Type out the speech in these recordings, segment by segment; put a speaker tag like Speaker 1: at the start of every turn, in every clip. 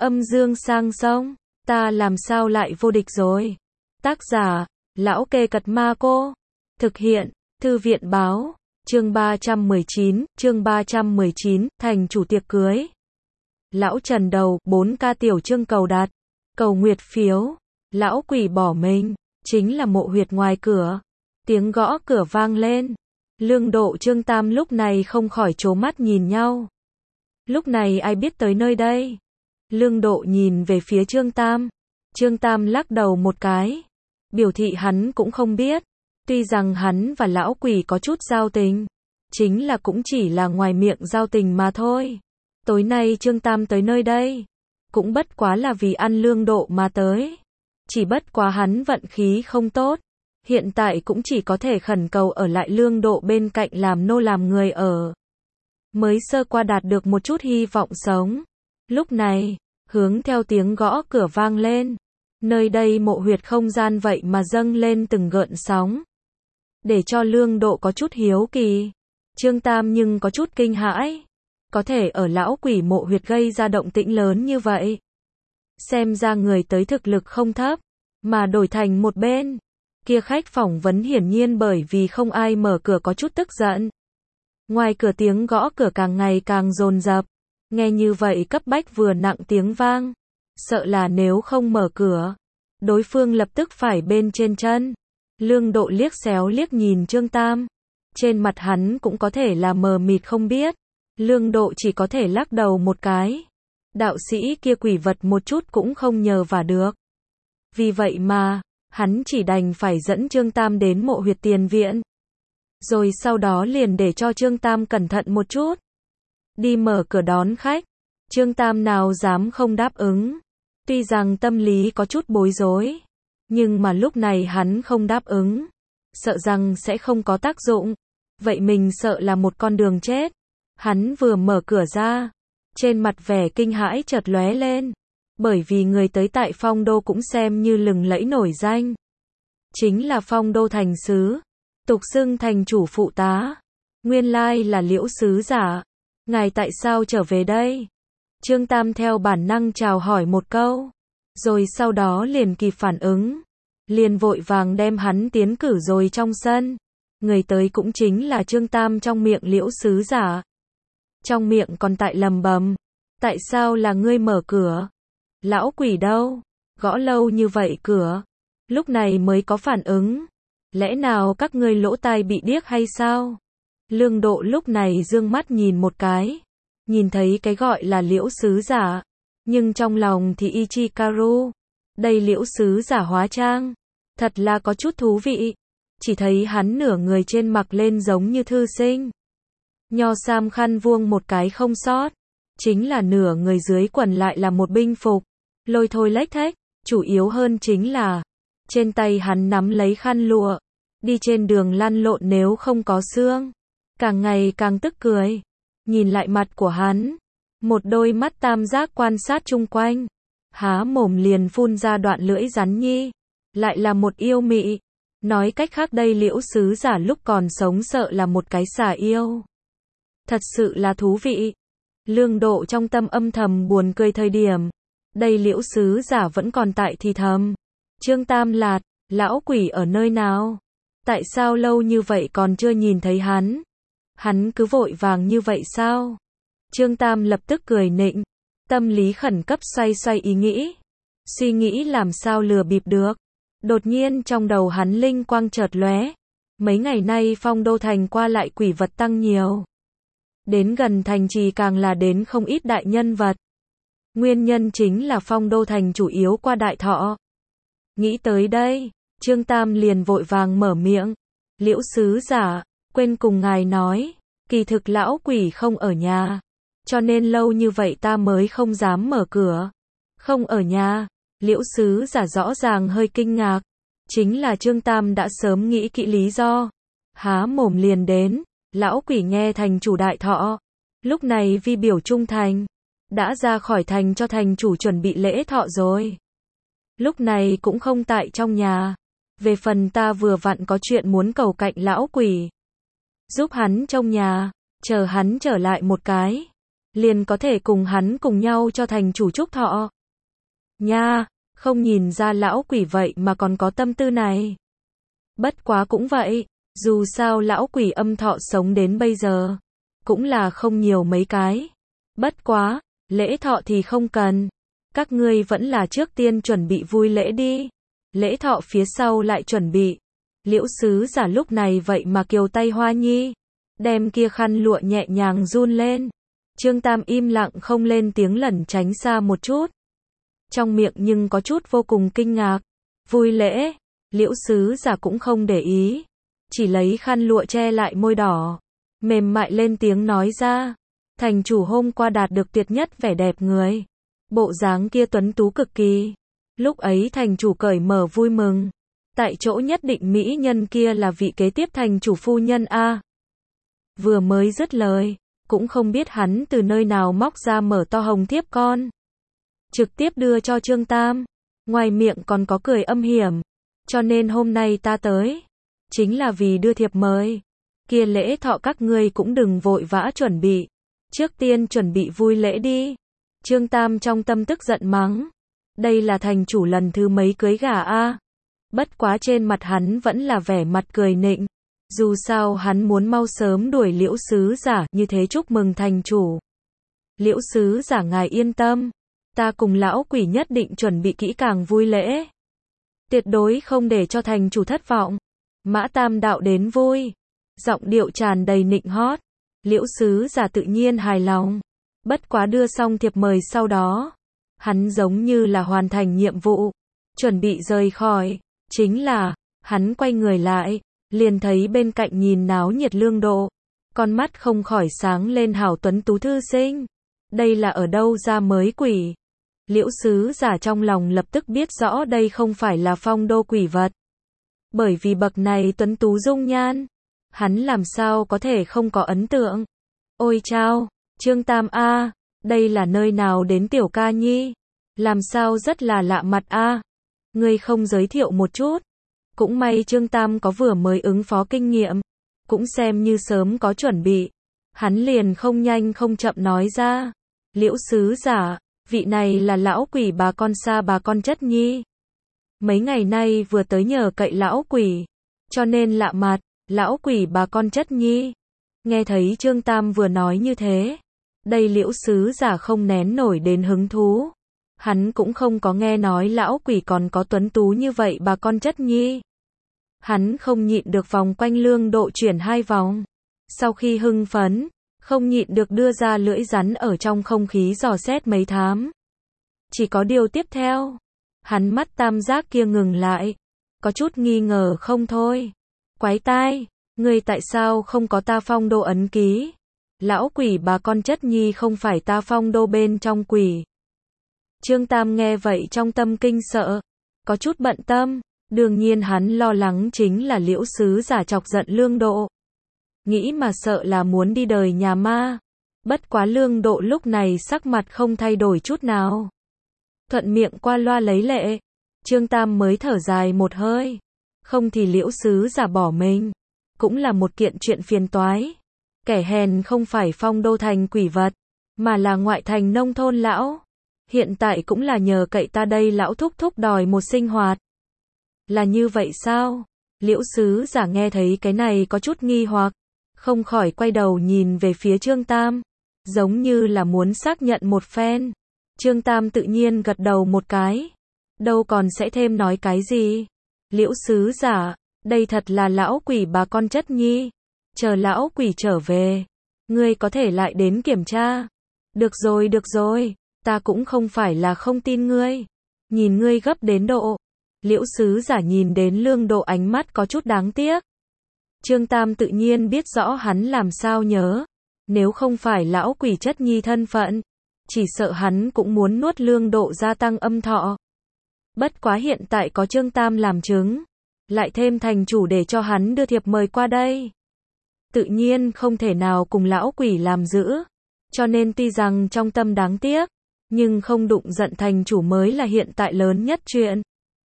Speaker 1: Âm dương sang sông, ta làm sao lại vô địch rồi. Tác giả, Lão Kê Cật Ma Cô. Thực hiện, Thư viện Báo. Chương 319, thành chủ tiệc cưới. Lão Trần đầu, 4K tiểu chương cầu đặt, cầu nguyệt phiếu. Lão quỷ bỏ mình, chính là Mộ Huyệt ngoài cửa. Tiếng gõ cửa vang lên. Lương Độ Trương Tam lúc này không khỏi trố mắt nhìn nhau. Lúc này ai biết tới nơi đây? Lương Độ nhìn về phía Trương Tam. Trương Tam lắc đầu một cái, biểu thị hắn cũng không biết. Tuy rằng hắn và lão quỷ có chút giao tình, chính là cũng chỉ là ngoài miệng giao tình mà thôi. Tối nay Trương Tam tới nơi đây, cũng bất quá là vì ăn Lương Độ mà tới. Chỉ bất quá hắn vận khí không tốt, hiện tại cũng chỉ có thể khẩn cầu ở lại Lương Độ bên cạnh làm nô làm người ở. Mới sơ qua đạt được một chút hy vọng sống. Lúc này, hướng theo tiếng gõ cửa vang lên, nơi đây Mộ Huyệt không gian vậy mà dâng lên từng gợn sóng. Để cho Lương Độ có chút hiếu kỳ, Trương Tam nhưng có chút kinh hãi. Có thể ở lão quỷ Mộ Huyệt gây ra động tĩnh lớn như vậy. Xem ra người tới thực lực không thấp, mà đổi thành một bên. Kia khách phỏng vấn hiển nhiên bởi vì không ai mở cửa có chút tức giận. Ngoài cửa tiếng gõ cửa càng ngày càng dồn dập. Nghe như vậy cấp bách vừa nặng tiếng vang. Sợ là nếu không mở cửa, đối phương lập tức phải bên trên chân. Lương Độ liếc xéo liếc nhìn Trương Tam. Trên mặt hắn cũng có thể là mờ mịt không biết. Lương Độ chỉ có thể lắc đầu một cái. Đạo sĩ kia quỷ vật một chút cũng không nhờ vả được. Vì vậy mà, hắn chỉ đành phải dẫn Trương Tam đến Mộ Huyệt tiền viện. Rồi sau đó liền để cho Trương Tam cẩn thận một chút. Đi mở cửa đón khách. Trương Tam nào dám không đáp ứng. Tuy rằng tâm lý có chút bối rối, nhưng mà lúc này hắn không đáp ứng, sợ rằng sẽ không có tác dụng. Vậy mình sợ là một con đường chết. Hắn vừa mở cửa ra, trên mặt vẻ kinh hãi chợt lóe lên. Bởi vì người tới tại Phong Đô cũng xem như lừng lẫy nổi danh. Chính là Phong Đô thành sứ, tục xưng thành chủ phụ tá. Nguyên lai là Liễu sứ giả. Ngài tại sao trở về đây? Trương Tam theo bản năng chào hỏi một câu, rồi sau đó liền kịp phản ứng, liền vội vàng đem hắn tiến cử rồi trong sân. Người tới cũng chính là Trương Tam trong miệng Liễu sứ giả. Trong miệng còn tại lầm bầm, tại sao là ngươi mở cửa? Lão quỷ đâu? Gõ lâu như vậy cửa, lúc này mới có phản ứng. Lẽ nào các ngươi lỗ tai bị điếc hay sao? Lương Độ lúc này dương mắt nhìn một cái, nhìn thấy cái gọi là Liễu sứ giả, nhưng trong lòng thì Ichikaru, đây Liễu sứ giả hóa trang, thật là có chút thú vị. Chỉ thấy hắn nửa người trên mặc lên giống như thư sinh, nho sam khăn vuông một cái không sót, chính là nửa người dưới quần lại là một binh phục, lôi thôi lếch thếch. Chủ yếu hơn chính là trên tay hắn nắm lấy khăn lụa, đi trên đường lăn lộn nếu không có xương, càng ngày càng tức cười. Nhìn lại mặt của hắn, một đôi mắt tam giác quan sát chung quanh, há mồm liền phun ra đoạn lưỡi rắn nhi, lại là một yêu mị. Nói cách khác đây Liễu sứ giả lúc còn sống sợ là một cái xà yêu. Thật sự là thú vị. Lương Độ trong tâm âm thầm buồn cười thời điểm đây Liễu sứ giả vẫn còn tại thì thầm. Trương Tam lạt, lão quỷ ở nơi nào? Tại sao lâu như vậy còn chưa nhìn thấy hắn? Hắn cứ vội vàng như vậy sao? Trương Tam lập tức cười nịnh, tâm lý khẩn cấp xoay xoay ý nghĩ, suy nghĩ làm sao lừa bịp được. Đột nhiên trong đầu hắn linh quang chợt lóe, mấy ngày nay Phong Đô thành qua lại quỷ vật tăng nhiều, đến gần thành trì càng là đến không ít đại nhân vật. Nguyên nhân chính là Phong Đô thành chủ yếu qua đại thọ. Nghĩ tới đây, Trương Tam liền vội vàng mở miệng, Liễu sứ giả, quên cùng ngài nói, kỳ thực lão quỷ không ở nhà, cho nên lâu như vậy ta mới không dám mở cửa. Không ở nhà? Liễu sứ giả rõ ràng hơi kinh ngạc, chính là Trương Tam đã sớm nghĩ kỹ lý do, há mồm liền đến, lão quỷ nghe thành chủ đại thọ, lúc này vì biểu trung thành, đã ra khỏi thành cho thành chủ chuẩn bị lễ thọ rồi. Lúc này cũng không tại trong nhà, về phần ta vừa vặn có chuyện muốn cầu cạnh lão quỷ, giúp hắn trong nhà, chờ hắn trở lại một cái. liền có thể cùng hắn cùng nhau cho thành chủ chúc thọ. Nha, không nhìn ra lão quỷ vậy mà còn có tâm tư này. Bất quá cũng vậy, dù sao lão quỷ âm thọ sống đến bây giờ, cũng là không nhiều mấy cái. Bất quá, lễ thọ thì không cần. Các ngươi vẫn là trước tiên chuẩn bị vui lễ đi. Lễ thọ phía sau lại chuẩn bị. Liễu sứ giả lúc này vậy mà kiều tay Hoa Nhi, đem kia khăn lụa nhẹ nhàng run lên. Trương Tam im lặng không lên tiếng, lẩn tránh xa một chút. Trong miệng nhưng có chút vô cùng kinh ngạc. Vui lễ, Liễu sứ giả cũng không để ý, chỉ lấy khăn lụa che lại môi đỏ, mềm mại lên tiếng nói ra. Thành chủ hôm qua đạt được tuyệt nhất vẻ đẹp người. Bộ dáng kia tuấn tú cực kỳ. Lúc ấy thành chủ cởi mở vui mừng. Tại chỗ nhất định mỹ nhân kia là vị kế tiếp thành chủ phu nhân a. Vừa mới dứt lời, cũng không biết hắn từ nơi nào móc ra mở to hồng thiếp con, trực tiếp đưa cho Trương Tam. Ngoài miệng còn có cười âm hiểm. Cho nên hôm nay ta tới, chính là vì đưa thiệp mời. Kia lễ thọ các ngươi cũng đừng vội vã chuẩn bị. Trước tiên chuẩn bị vui lễ đi. Trương Tam trong tâm tức giận mắng. Đây là thành chủ lần thứ mấy cưới gả a. Bất quá trên mặt hắn vẫn là vẻ mặt cười nịnh. Dù sao hắn muốn mau sớm đuổi Liễu sứ giả, như thế chúc mừng thành chủ. Liễu sứ giả ngài yên tâm. Ta cùng lão quỷ nhất định chuẩn bị kỹ càng vui lễ. Tuyệt đối không để cho thành chủ thất vọng. Mã Tam đạo đến vui. Giọng điệu tràn đầy nịnh hót. Liễu sứ giả tự nhiên hài lòng. Bất quá đưa xong thiệp mời sau đó, hắn giống như là hoàn thành nhiệm vụ, chuẩn bị rời khỏi. Chính là, hắn quay người lại, liền thấy bên cạnh nhìn náo nhiệt Lương Độ. Con mắt không khỏi sáng lên, hảo tuấn tú thư sinh. Đây là ở đâu ra mới quỷ? Liễu sứ giả trong lòng lập tức biết rõ đây không phải là phong đô quỷ vật. Bởi vì bậc này tuấn tú dung nhan, hắn làm sao có thể không có ấn tượng. Ôi chao, Trương Tam a, đây là nơi nào đến tiểu ca nhi? Làm sao rất là lạ mặt a. Ngươi không giới thiệu một chút? Cũng may Trương Tam có vừa mới ứng phó kinh nghiệm, cũng xem như sớm có chuẩn bị. Hắn liền không nhanh không chậm nói ra. Liễu sứ giả, vị này là lão quỷ bà con xa bà con chất nhi. Mấy ngày nay vừa tới nhờ cậy lão quỷ, cho nên lạ mặt. Lão quỷ bà con chất nhi. Nghe thấy Trương Tam vừa nói như thế, đây Liễu sứ giả không nén nổi đến hứng thú. Hắn cũng không có nghe nói lão quỷ còn có tuấn tú như vậy bà con chất nhi. Hắn không nhịn được vòng quanh Lương Độ chuyển 2 vòng. Sau khi hưng phấn, không nhịn được đưa ra lưỡi rắn ở trong không khí dò xét mấy thám. Chỉ có điều tiếp theo, hắn mắt tam giác kia ngừng lại, có chút nghi ngờ không thôi. Quái tai, ngươi tại sao không có ta phong đô ấn ký? Lão quỷ bà con chất nhi không phải ta phong đô bên trong quỷ. Trương Tam nghe vậy trong tâm kinh sợ, có chút bận tâm. Đương nhiên hắn lo lắng chính là Liễu sứ giả chọc giận Lương Độ. Nghĩ mà sợ là muốn đi đời nhà ma. Bất quá Lương Độ lúc này sắc mặt không thay đổi chút nào, thuận miệng qua loa lấy lệ. Trương Tam mới thở dài một hơi. Không thì Liễu sứ giả bỏ mình, cũng là một kiện chuyện phiền toái. Kẻ hèn không phải phong đô thành quỷ vật, mà là ngoại thành nông thôn lão. Hiện tại cũng là nhờ cậy ta đây lão thúc thúc đòi một sinh hoạt. Là như vậy sao? Liễu sứ giả nghe thấy cái này có chút nghi hoặc, không khỏi quay đầu nhìn về phía Trương Tam, giống như là muốn xác nhận một phen. Trương Tam tự nhiên gật đầu một cái, đâu còn sẽ thêm nói cái gì. Liễu sứ giả, đây thật là lão quỷ bà con chất nhi. Chờ lão quỷ trở về, ngươi có thể lại đến kiểm tra. Được rồi, ta cũng không phải là không tin ngươi. Nhìn ngươi gấp đến độ. Liễu sứ giả nhìn đến Lương Độ ánh mắt có chút đáng tiếc. Trương Tam tự nhiên biết rõ hắn làm sao nhớ. Nếu không phải lão quỷ chất nhi thân phận, chỉ sợ hắn cũng muốn nuốt Lương Độ gia tăng âm thọ. Bất quá hiện tại có Trương Tam làm chứng, lại thêm thành chủ để cho hắn đưa thiệp mời qua đây, tự nhiên không thể nào cùng lão quỷ làm giữ. Cho nên tuy rằng trong tâm đáng tiếc, nhưng không đụng giận thành chủ mới là hiện tại lớn nhất chuyện.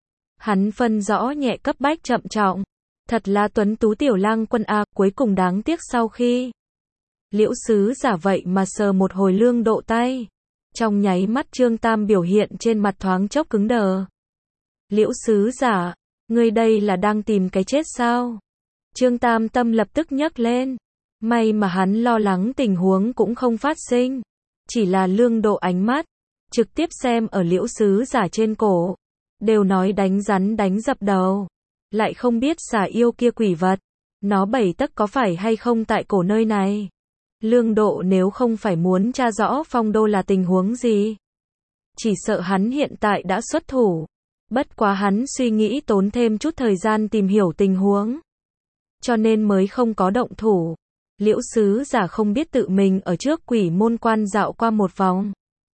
Speaker 1: Hắn phân rõ nhẹ cấp bách chậm trọng. Thật là tuấn tú tiểu lang quân a, cuối cùng đáng tiếc sau khi Liễu sứ giả vậy mà sờ một hồi Lương Độ tay. Trong nháy mắt Trương Tam biểu hiện trên mặt thoáng chốc cứng đờ. Liễu sứ giả, ngươi đây là đang tìm cái chết sao? Trương Tam tâm lập tức nhấc lên. May mà hắn lo lắng tình huống cũng không phát sinh. Chỉ là Lương Độ ánh mắt, trực tiếp xem ở liễu sứ giả trên cổ. Đều nói đánh rắn đánh dập đầu. Lại không biết xà yêu kia quỷ vật. Nó bảy tấc có phải hay không tại cổ nơi này? Lương Độ nếu không phải muốn tra rõ Phong Đô là tình huống gì. Chỉ sợ hắn hiện tại đã xuất thủ. Bất quá hắn suy nghĩ tốn thêm chút thời gian tìm hiểu tình huống. Cho nên mới không có động thủ. Liễu sứ giả không biết tự mình ở trước quỷ môn quan dạo qua một vòng.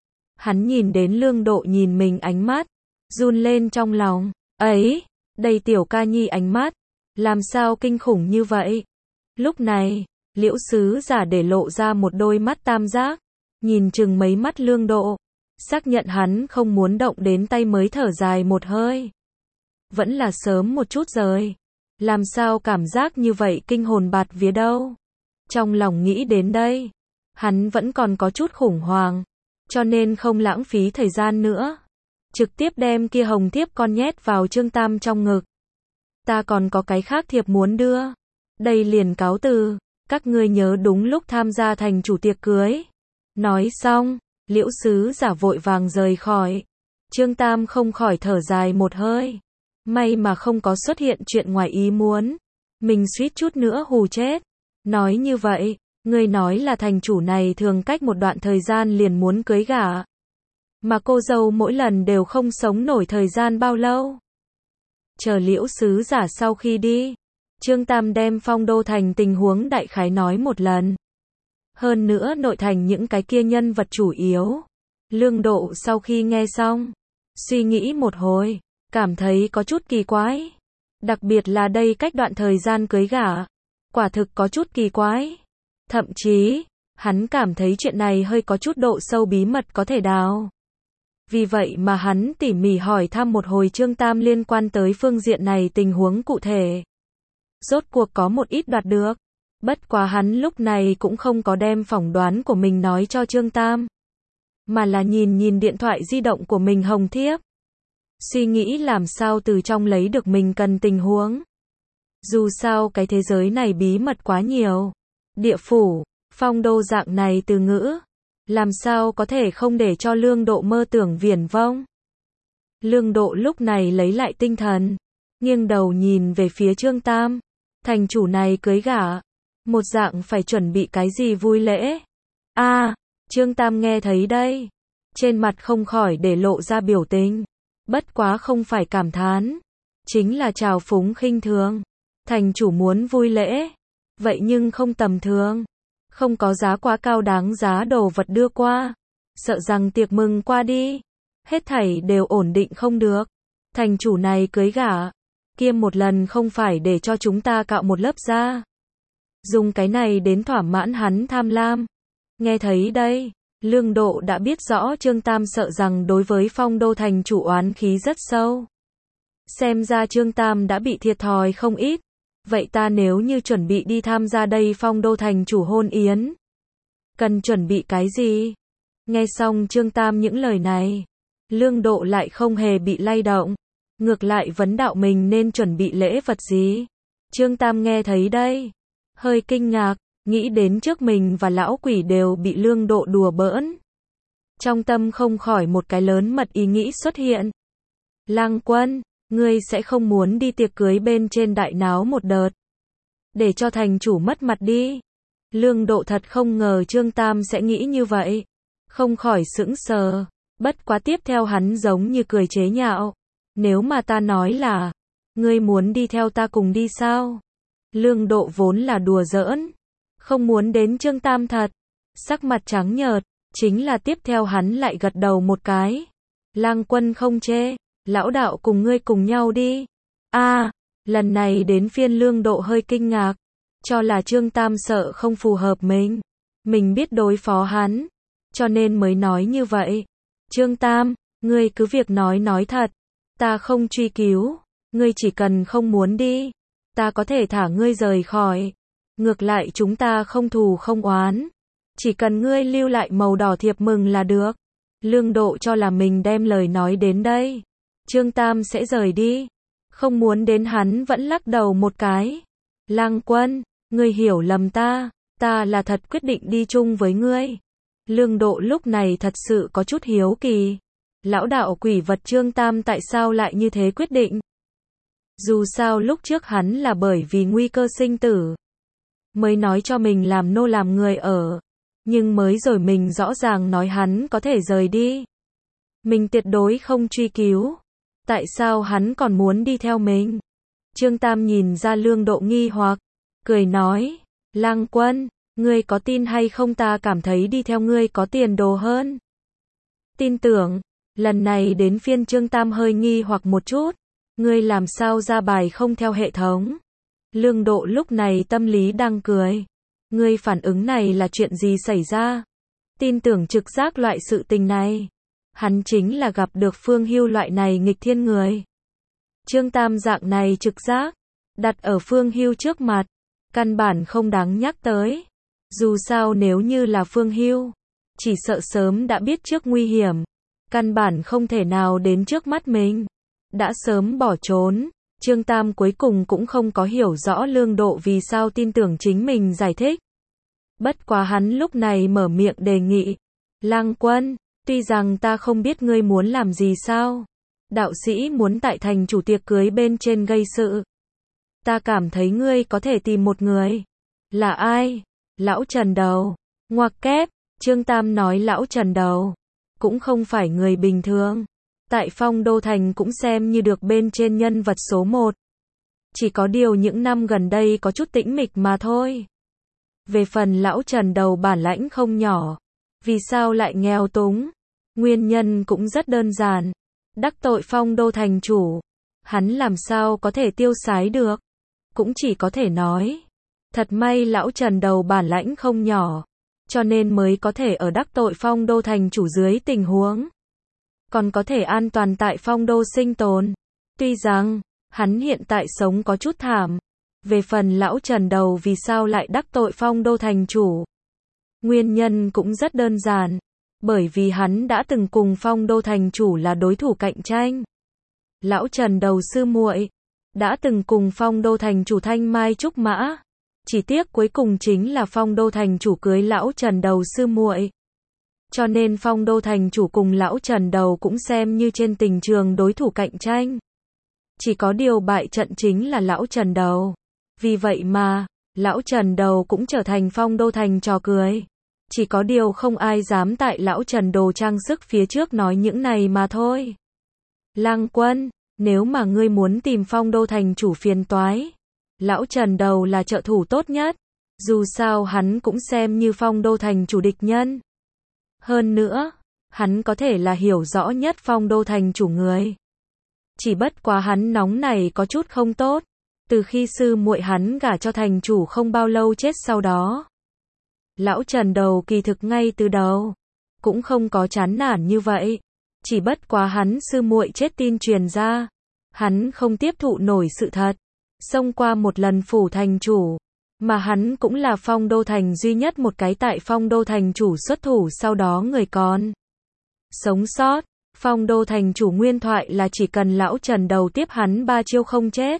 Speaker 1: Hắn nhìn đến Lương Độ nhìn mình ánh mắt. Run lên trong lòng. Ấy, đây tiểu ca nhi ánh mắt. Làm sao kinh khủng như vậy? Lúc này, liễu sứ giả để lộ ra một đôi mắt tam giác. Nhìn chừng mấy mắt Lương Độ. Xác nhận hắn không muốn động đến tay mới thở dài một hơi. Vẫn là sớm một chút rồi. Làm sao cảm giác như vậy kinh hồn bạt vía đâu. Trong lòng nghĩ đến đây. Hắn vẫn còn có chút khủng hoảng. Cho nên không lãng phí thời gian nữa. Trực tiếp đem kia hồng thiếp con nhét vào Trương Tam trong ngực. Ta còn có cái khác thiệp muốn đưa. Đây liền cáo từ. Các ngươi nhớ đúng lúc tham gia thành chủ tiệc cưới. Nói xong, liễu sứ giả vội vàng rời khỏi. Trương Tam không khỏi thở dài một hơi. May mà không có xuất hiện chuyện ngoài ý muốn. Mình suýt chút nữa hù chết. Nói như vậy, ngươi nói là thành chủ này thường cách một đoạn thời gian liền muốn cưới gả. Mà cô dâu mỗi lần đều không sống nổi thời gian bao lâu. Chờ liễu sứ giả sau khi đi, Trương Tam đem Phong Đô thành tình huống đại khái nói một lần. Hơn nữa nội thành những cái kia nhân vật chủ yếu. Lương Độ sau khi nghe xong, suy nghĩ một hồi, cảm thấy có chút kỳ quái. Đặc biệt là đây cách đoạn thời gian cưới gả, quả thực có chút kỳ quái. Thậm chí, hắn cảm thấy chuyện này hơi có chút độ sâu bí mật có thể đào. Vì vậy mà hắn tỉ mỉ hỏi thăm một hồi Trương Tam liên quan tới phương diện này tình huống cụ thể. Rốt cuộc có một ít đoạt được. Bất quá hắn lúc này cũng không có đem phỏng đoán của mình nói cho Trương Tam. Mà là nhìn điện thoại di động của mình hồng thiếp. Suy nghĩ làm sao từ trong lấy được mình cần tình huống. Dù sao cái thế giới này bí mật quá nhiều. Địa phủ, Phong Đô dạng này từ ngữ. Làm sao có thể không để cho Lương Độ mơ tưởng viển vông. Lương Độ lúc này lấy lại tinh thần. Nghiêng đầu nhìn về phía Trương Tam. Thành chủ này cưới gả. Một dạng phải chuẩn bị cái gì vui lễ. Trương Tam nghe thấy đây. Trên mặt không khỏi để lộ ra biểu tình. Bất quá không phải cảm thán. Chính là trào phúng khinh thường. Thành chủ muốn vui lễ. Vậy nhưng không tầm thường. Không có giá quá cao đáng giá đồ vật đưa qua. Sợ rằng tiệc mừng qua đi. Hết thảy đều ổn định không được. Thành chủ này cưới gả. Kia một lần không phải để cho chúng ta cạo một lớp da. Dùng cái này đến thỏa mãn hắn tham lam. Nghe thấy đây, Lương Độ đã biết rõ Trương Tam sợ rằng đối với Phong Đô thành chủ oán khí rất sâu. Xem ra Trương Tam đã bị thiệt thòi không ít. Vậy ta nếu như chuẩn bị đi tham gia đây Phong Đô thành chủ hôn yến. Cần chuẩn bị cái gì? Nghe xong Trương Tam những lời này. Lương Độ lại không hề bị lay động. Ngược lại vấn đạo mình nên chuẩn bị lễ vật gì. Trương Tam nghe thấy đây. Hơi kinh ngạc. Nghĩ đến trước mình và lão quỷ đều bị Lương Độ đùa bỡn. Trong tâm không khỏi một cái lớn mật ý nghĩ xuất hiện. Lang Quân, ngươi sẽ không muốn đi tiệc cưới bên trên đại náo một đợt. Để cho thành chủ mất mặt đi. Lương Độ thật không ngờ Trương Tam sẽ nghĩ như vậy. Không khỏi sững sờ. Bất quá tiếp theo hắn giống như cười chế nhạo. Nếu mà ta nói là, ngươi muốn đi theo ta cùng đi sao? Lương Độ vốn là đùa giỡn. Không muốn đến Trương Tam thật. Sắc mặt trắng nhợt. Chính là tiếp theo hắn lại gật đầu một cái. Lang Quân không chê. Lão đạo cùng ngươi cùng nhau đi. Lần này đến phiên Lương Độ hơi kinh ngạc. Cho là Trương Tam sợ không phù hợp mình. Mình biết đối phó hắn. Cho nên mới nói như vậy. Trương Tam, ngươi cứ việc nói thật. Ta không truy cứu. Ngươi chỉ cần không muốn đi. Ta có thể thả ngươi rời khỏi. Ngược lại chúng ta không thù không oán. Chỉ cần ngươi lưu lại màu đỏ thiệp mừng là được. Lương Độ cho là mình đem lời nói đến đây. Trương Tam sẽ rời đi. Không muốn đến hắn vẫn lắc đầu một cái. Lăng Quân, ngươi hiểu lầm ta là thật quyết định đi chung với ngươi. Lương Độ lúc này thật sự có chút hiếu kỳ. Lão đạo quỷ vật Trương Tam tại sao lại như thế quyết định? Dù sao lúc trước hắn là bởi vì nguy cơ sinh tử mới nói cho mình làm nô làm người ở. Nhưng mới rồi mình rõ ràng nói hắn có thể rời đi. Mình tuyệt đối không truy cứu. Tại sao hắn còn muốn đi theo mình? Trương Tam nhìn ra Lương Độ nghi hoặc, cười nói, Lăng Quân, ngươi có tin hay không ta cảm thấy đi theo ngươi có tiền đồ hơn. Tin tưởng, lần này đến phiên Trương Tam hơi nghi hoặc một chút, ngươi làm sao ra bài không theo hệ thống. Lương Độ lúc này tâm lý đang cười. Ngươi phản ứng này là chuyện gì xảy ra? Tin tưởng trực giác loại sự tình này. Hắn chính là gặp được Phương Hưu loại này nghịch thiên người. Trương Tam dạng này trực giác, đặt ở Phương Hưu trước mặt, căn bản không đáng nhắc tới. Dù sao nếu như là Phương Hưu, chỉ sợ sớm đã biết trước nguy hiểm, căn bản không thể nào đến trước mắt mình, đã sớm bỏ trốn. Trương Tam cuối cùng cũng không có hiểu rõ Lương Độ vì sao tin tưởng chính mình giải thích. Bất quá hắn lúc này mở miệng đề nghị, Lăng Quân, tuy rằng ta không biết ngươi muốn làm gì sao. Đạo sĩ muốn tại thành chủ tiệc cưới bên trên gây sự. Ta cảm thấy ngươi có thể tìm một người. Là ai? Lão Trần Đầu. Ngoặc kép, Trương Tam nói Lão Trần Đầu cũng không phải người bình thường. Tại Phong Đô Thành cũng xem như được bên trên nhân vật số 1. Chỉ có điều những năm gần đây có chút tĩnh mịch mà thôi. Về phần Lão Trần Đầu bản lãnh không nhỏ. Vì sao lại nghèo túng? Nguyên nhân cũng rất đơn giản. Đắc tội Phong Đô Thành chủ, hắn làm sao có thể tiêu sái được? Cũng chỉ có thể nói, thật may Lão Trần Đầu bản lãnh không nhỏ, cho nên mới có thể ở đắc tội Phong Đô Thành chủ dưới tình huống, còn có thể an toàn tại Phong Đô sinh tồn. Tuy rằng, hắn hiện tại sống có chút thảm. Về phần Lão Trần Đầu vì sao lại đắc tội Phong Đô Thành chủ? Nguyên nhân cũng rất đơn giản. Bởi vì hắn đã từng cùng Phong Đô Thành chủ là đối thủ cạnh tranh. Lão Trần Đầu sư muội đã từng cùng Phong Đô Thành chủ thanh mai trúc mã. Chỉ tiếc cuối cùng chính là Phong Đô Thành chủ cưới Lão Trần Đầu sư muội. Cho nên Phong Đô Thành chủ cùng Lão Trần Đầu cũng xem như trên tình trường đối thủ cạnh tranh. Chỉ có điều bại trận chính là Lão Trần Đầu. Vì vậy mà, Lão Trần Đầu cũng trở thành Phong Đô Thành trò cười. Chỉ có điều không ai dám tại Lão Trần Đồ trang sức phía trước nói những này mà thôi. Lăng Quân, nếu mà ngươi muốn tìm Phong Đô Thành chủ phiền toái, Lão Trần Đầu là trợ thủ tốt nhất. Dù sao hắn cũng xem như Phong Đô Thành chủ địch nhân. Hơn nữa, hắn có thể là hiểu rõ nhất Phong Đô Thành chủ người. Chỉ bất quá hắn nóng này có chút không tốt. Từ khi sư muội hắn gả cho thành chủ không bao lâu chết sau đó. Lão Trần Đầu kỳ thực ngay từ đầu cũng không có chán nản như vậy. Chỉ bất quá hắn sư muội chết tin truyền ra, hắn không tiếp thụ nổi sự thật, xông qua một lần phủ thành chủ, mà hắn cũng là Phong Đô Thành duy nhất một cái tại Phong Đô Thành chủ xuất thủ sau đó người còn sống sót. Phong Đô Thành chủ nguyên thoại là chỉ cần Lão Trần Đầu tiếp hắn 3 chiêu không chết,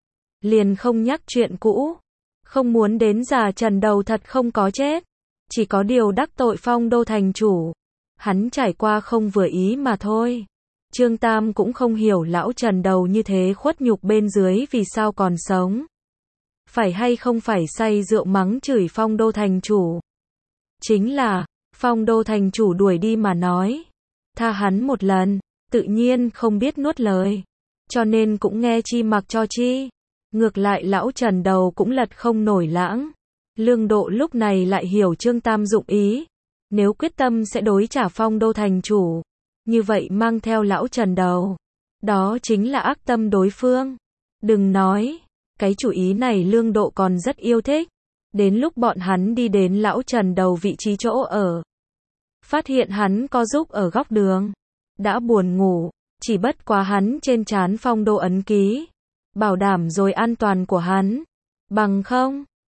Speaker 1: liền không nhắc chuyện cũ. Không muốn đến già Trần Đầu thật không có chết. Chỉ có điều đắc tội Phong Đô Thành chủ. Hắn trải qua không vừa ý mà thôi. Trương Tam cũng không hiểu Lão Trần Đầu như thế khuất nhục bên dưới vì sao còn sống. Phải hay không phải say rượu mắng chửi Phong Đô Thành chủ. Chính là, Phong Đô Thành chủ đuổi đi mà nói. Tha hắn một lần, tự nhiên không biết nuốt lời. Cho nên cũng nghe chi mặc cho chi. Ngược lại Lão Trần Đầu cũng lật không nổi lãng. Lương Độ lúc này lại hiểu Trương Tam dụng ý. Nếu quyết tâm sẽ đối trả Phong Đô Thành chủ, như vậy mang theo Lão Trần Đầu, đó chính là ác tâm đối phương. Đừng nói, cái chủ ý này Lương Độ còn rất yêu thích. Đến lúc bọn hắn đi đến Lão Trần Đầu vị trí chỗ ở, phát hiện hắn co giúp ở góc đường, đã buồn ngủ, chỉ bất quá hắn trên trán Phong Đô ấn ký, bảo đảm rồi an toàn của hắn. Bằng không,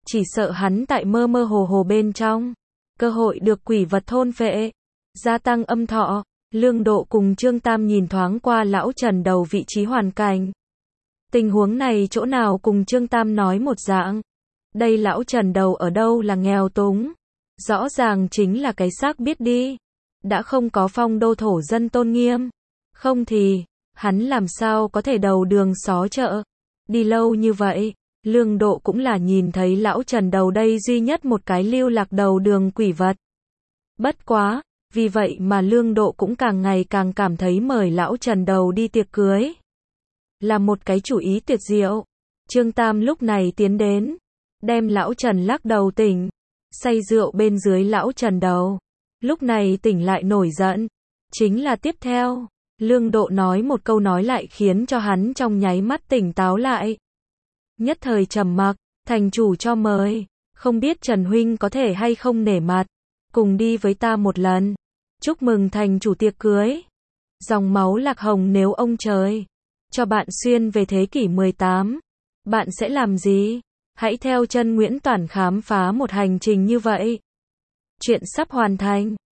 Speaker 1: chỉ sợ hắn tại mơ mơ hồ hồ bên trong, cơ hội được quỷ vật thôn phệ, gia tăng âm thọ. Lương Độ cùng Trương Tam nhìn thoáng qua lão Trần Đầu vị trí hoàn cảnh. Tình huống này chỗ nào cùng Trương Tam nói một dạng. Đây lão Trần Đầu ở đâu là nghèo túng, rõ ràng chính là cái xác biết đi. Đã không có phong đô thổ dân tôn nghiêm, không thì, hắn làm sao có thể đầu đường xó chợ. Đi lâu như vậy, Lương Độ cũng là nhìn thấy lão Trần Đầu đây duy nhất một cái lưu lạc đầu đường quỷ vật. Bất quá, vì vậy mà Lương Độ cũng càng ngày càng cảm thấy mời lão Trần Đầu đi tiệc cưới là một cái chủ ý tuyệt diệu. Trương Tam lúc này tiến đến, đem lão Trần lắc đầu tỉnh, say rượu bên dưới lão Trần Đầu. Lúc này tỉnh lại nổi giận, chính là tiếp theo, Lương Độ nói một câu nói lại khiến cho hắn trong nháy mắt tỉnh táo lại. Nhất thời trầm mặc, thành chủ cho mời, không biết Trần huynh có thể hay không nể mặt, cùng đi với ta một lần, chúc mừng thành chủ tiệc cưới. Dòng máu Lạc Hồng nếu ông trời cho bạn xuyên về thế kỷ 18, bạn sẽ làm gì? Hãy theo chân Nguyễn Toản khám phá một hành trình như vậy. Chuyện sắp hoàn thành.